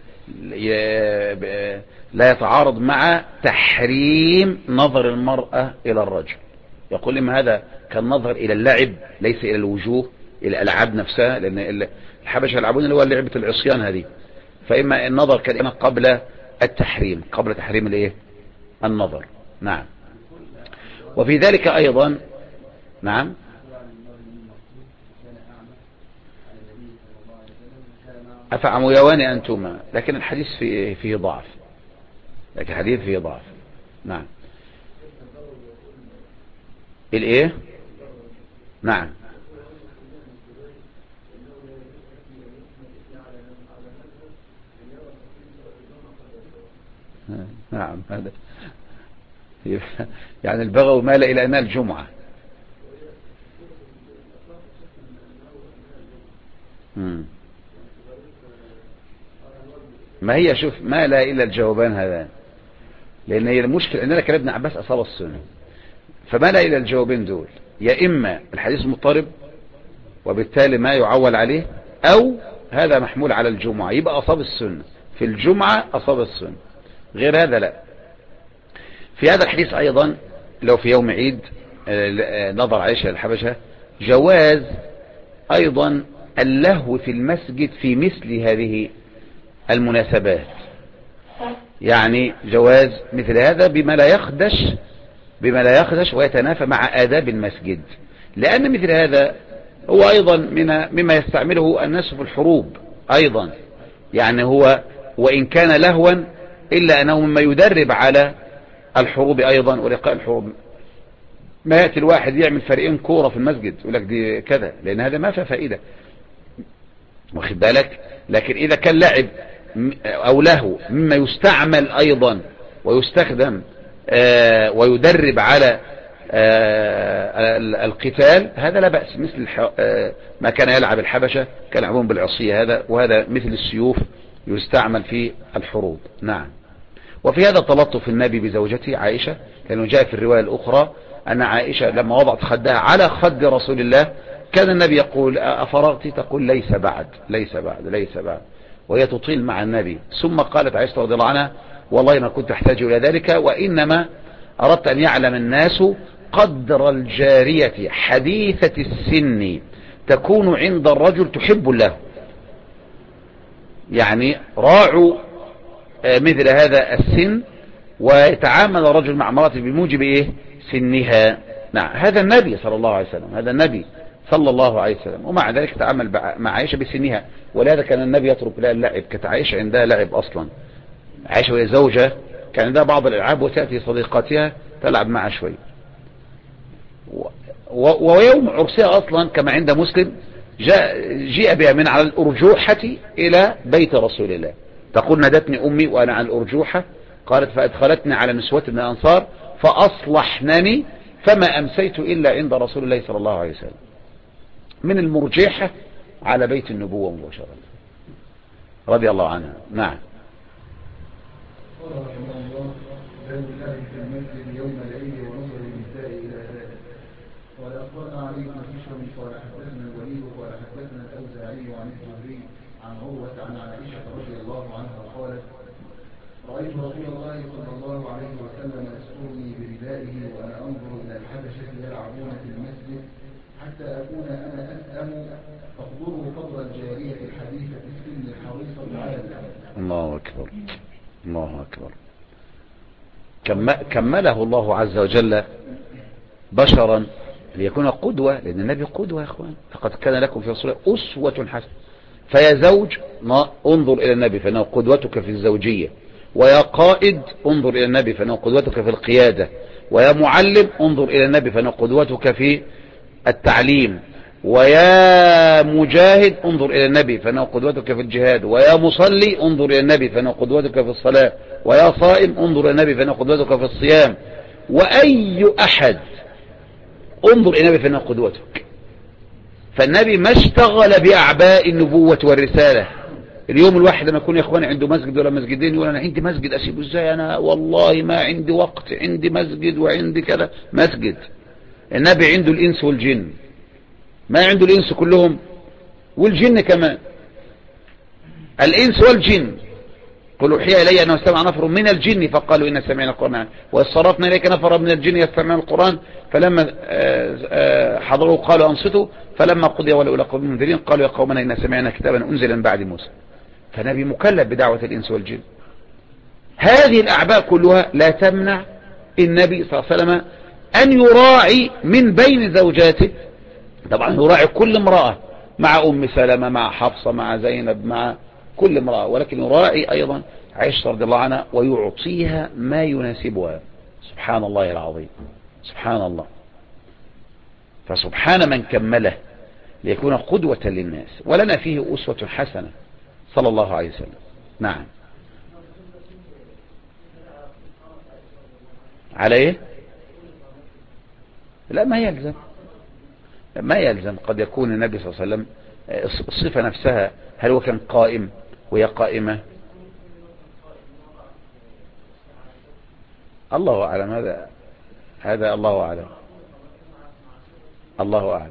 لا يتعارض مع تحريم نظر المرأة الى الرجل. يقول لما هذا كان نظر الى اللعب ليس الى الوجوه، الى الالعاب نفسها، لان الحبشة يلعبون اللي هو لعبة العصيان هذه، فاما النظر كان قبل التحريم، قبل تحريم الايه النظر. نعم. وفي ذلك ايضا. نعم. أفعميوان أنتما، لكن الحديث فيه ضعف، لكن الحديث فيه ضعف. نعم. الإيه؟ نعم. نعم، هذا يعني البغي مال إلى أنها الجمعة. ما هي شوف ما لا إلا الجوابان هذان، لأن هي المشكلة أننا كان ابن عباس أصاب السنة، فما لا إلا الجوابين دول، يا إما الحديث مضطرب وبالتالي ما يعول عليه، أو هذا محمول على الجمعة يبقى أصاب السنة، في الجمعة أصاب السنة، غير هذا لا. في هذا الحديث أيضا لو في يوم عيد نظر عائشة الحبشة جواز أيضا اللهو في المسجد في مثل هذه المناسبات، يعني جواز مثل هذا بما لا يخدش ويتنافى مع آداب المسجد، لأن مثل هذا هو أيضا مما يستعمله الناس في الحروب أيضا، يعني هو وإن كان لهوا إلا أنه مما يدرب على الحروب أيضا ولقاء الحروب. ما يأتي الواحد يعمل فريقين كورة في المسجد يقول لك دي كذا، لأن هذا ما فيه فائدة، واخد بالك. لكن إذا كان لعب أو لهو مما يستعمل أيضا ويستخدم ويدرب على القتال، هذا لا بأس، مثل ما كان يلعب الحبشة كان يلعبون بالعصية هذا، وهذا مثل السيوف يستعمل في الحروب. نعم. وفي هذا تلطف النبي بزوجته عائشة، لأنه جاء في الرواية الأخرى أن عائشة لما وضعت خدها على خد رسول الله كان النبي يقول أفرغت؟ تقول ليس بعد ليس بعد ليس بعد، وهي تطيل مع النبي. ثم قالت عائشة رضي الله عنها والله ما كنت أحتاج إلى ذلك، وإنما أردت أن يعلم الناس قدر الجارية حديثة السن تكون عند الرجل تحب له، يعني راعوا مثل هذا السن ويتعامل الرجل مع امرأته بموجب ايه سنها. نعم، هذا النبي صلى الله عليه وسلم، هذا النبي صلى الله عليه وسلم، ومع ذلك تعامل مع عائشة بسنها، ولهذا كان النبي يترك لها اللعب، كانت عائشة عندها لعب اصلا، عائشة وهي زوجة كان عندها بعض الالعاب وتأتي صديقاتها تلعب معها شوي. ويوم عرسها اصلا كما عند مسلم جيء بها من على الارجوحة الى بيت رسول الله، تقول نادتني امي وانا على الارجوحة، قالت فادخلتني على نسوة من الانصار فاصلحنني فما امسيت الا عند رسول الله صلى الله عليه وسلم، من المرجحة على بيت النبوة مباشرة رضي الله عنها. نعم. قال رحمه الله باب الله في المسجد يوم العيد ونظر النساء الى ذلك. قال اخبرنا علي بن هشام قال حدثنا الوليد قال حدثنا الاوزاعي عن الزهري عن عروة عن عائشة رضي الله عنها قالت رأيت رسول الله صلى الله عليه وسلم يسترني بردائه وانا انظر الى الحبشة يلعبون في المسجد حتى اكون انا اسأم فاقدروا فضل الجارية الحديثة السن الحريصة على الأمل. الله اكبر الله اكبر. كمله الله عز وجل بشرا ليكون قدوة، لأن النبي قدوة يا أخوان. لقد كان لكم في رسول الله أسوة حسنة. فيا زوج انظر إلى النبي فإنه قدوتك في الزوجية، ويا قائد انظر إلى النبي فإنه قدوتك في القيادة، ويا معلم انظر إلى النبي فإنه قدوتك في التعليم، ويا مجاهد انظر إلى النبي فإنه قدوتك في الجهاد، ويا مصلي انظر إلى النبي فإنه قدوتك في الصلاة، ويا صائم انظر إلى النبي فإنه قدوتك في الصيام، وأي أحد انظر إلى النبي فإنه قدوتك. فالنبي ما اشتغل بأعباء النبوة والرسالة. اليوم الواحد لما يكون يا اخواني عنده مسجد ولا مسجدين يقول انا عندي مسجد اسيبه ازاي، انا والله ما عندي وقت، عندي مسجد وعندي كذا. مسجد النبي عنده الانس والجن، ما عنده الانس كلهم والجن كمان. الانس والجن قل اوحي الي انه استمع نفر من الجن فقالوا انا سمعنا القران وصرفنا اليك نفر من الجن يستمعون القران فلما حضروا قالوا انصتوا فلما قضي ولوا الى قوم منذرين قالوا يا قومنا انا سمعنا كتابا انزل من بعد موسى. فنبي مكلف بدعوة الإنس والجن. هذه الأعباء كلها لا تمنع النبي صلى الله عليه وسلم أن يراعي من بين زوجاته، طبعا يراعي كل امرأة، مع أم سلمة مع حفصة مع زينب مع كل امرأة، ولكن يراعي أيضا عائشة رضي الله عنها ويعطيها ما يناسبها. سبحان الله العظيم، سبحان الله. فسبحان من كمله ليكون قدوة للناس، ولنا فيه أسوة حسنة صلى الله عليه وسلم. نعم. عليه لا ما يلزم قد يكون النبي صلى الله عليه وسلم الصفة نفسها، هل هو كان قائم وهي قائمة؟ الله أعلم. هذا الله أعلم. الله أعلم.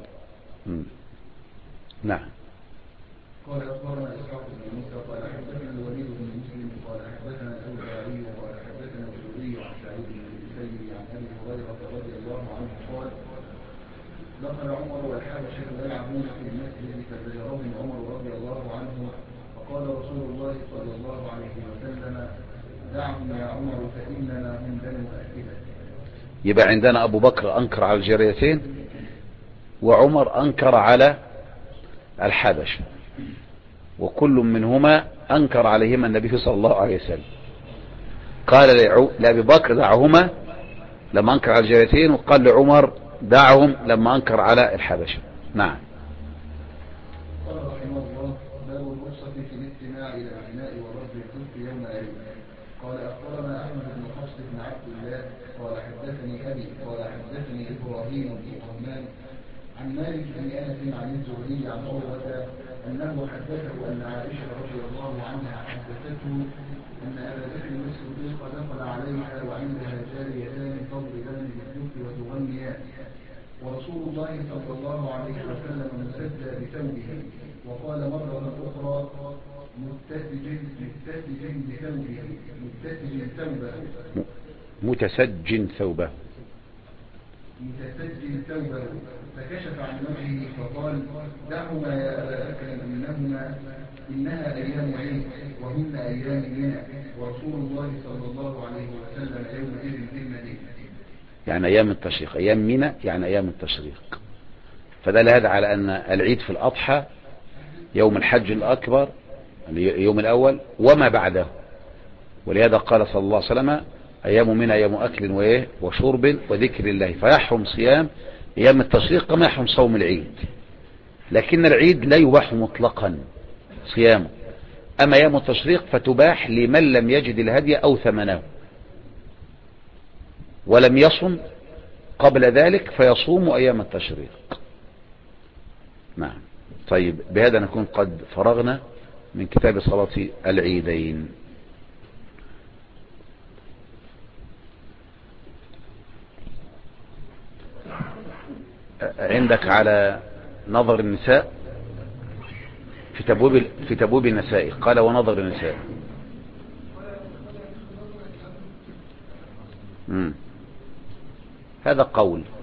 نعم. قال أخبرنا إسحاق بن موسى قال حدثنا الوليد بن مسلم قال حدثنا الأوزاعي قال حدثنا الزهري عن سعيد بن المسيب عن أبي هريرة رضي الله عنه قال دخل عمر والحبشة يلعبون في المسجد فزجرهم عمر رضي الله عنه فقال رسول الله صلى الله عليه وسلم دعهم يا عمر فإننا هم بنو أسئلة. يبقى عندنا أبو بكر أنكر على الجاريتين وعمر أنكر على الحبشة، وكل منهما أنكر عليهما النبي صلى الله عليه وسلم. قال لأبي بكر دعهما لما أنكر على الجاريتين، وقال لعمر دعهم لما أنكر على الحبشة. نعم. قال رحمه الله باب الرخصة في الاستماع إلى الغناء ورد الكف يوم أيضا. قال أخبرنا أحمد بن حفص بن عبد الله قال حدثني أبي قال حدثني إبراهيم بن طهمان عن مالك بن أنس عن الزهري عن عروة أنه حدثه أن عائشة رضي الله عنها حدثته أن أبا بكر الصديق دخل عليها وعندها جاريتان تضربان بالدف وتغنيان ورسول الله صلى الله عليه وسلم مسجى بثوبه وقال مرة أخرى متسج ثوبه فكشف عن وجهه فقال دعهما يا أبا بكر إنها أيام عيد وهن أيام منى ورسول الله صلى الله عليه وسلم يومئذ في المدينة. يعني أيام التشريق، أيام منى يعني أيام التشريق. فدل هذا على أن العيد في الأضحى يوم الحج الأكبر اليوم الأول وما بعده، ولهذا قال صلى الله عليه وسلم أيام منى أيام أكل وشرب وذكر الله، فيحرم صيام أيام التشريق كما يحرم صوم العيد. لكن العيد لا يباح مطلقا صيامه، أما أيام التشريق فتباح لمن لم يجد الهدي أو ثمنه ولم يصم قبل ذلك فيصوم أيام التشريق. نعم. طيب، بهذا نكون قد فرغنا من كتاب صلاة العيدين. عندك على نظر النساء في تبويب النساء قال ونظر النساء. هذا قول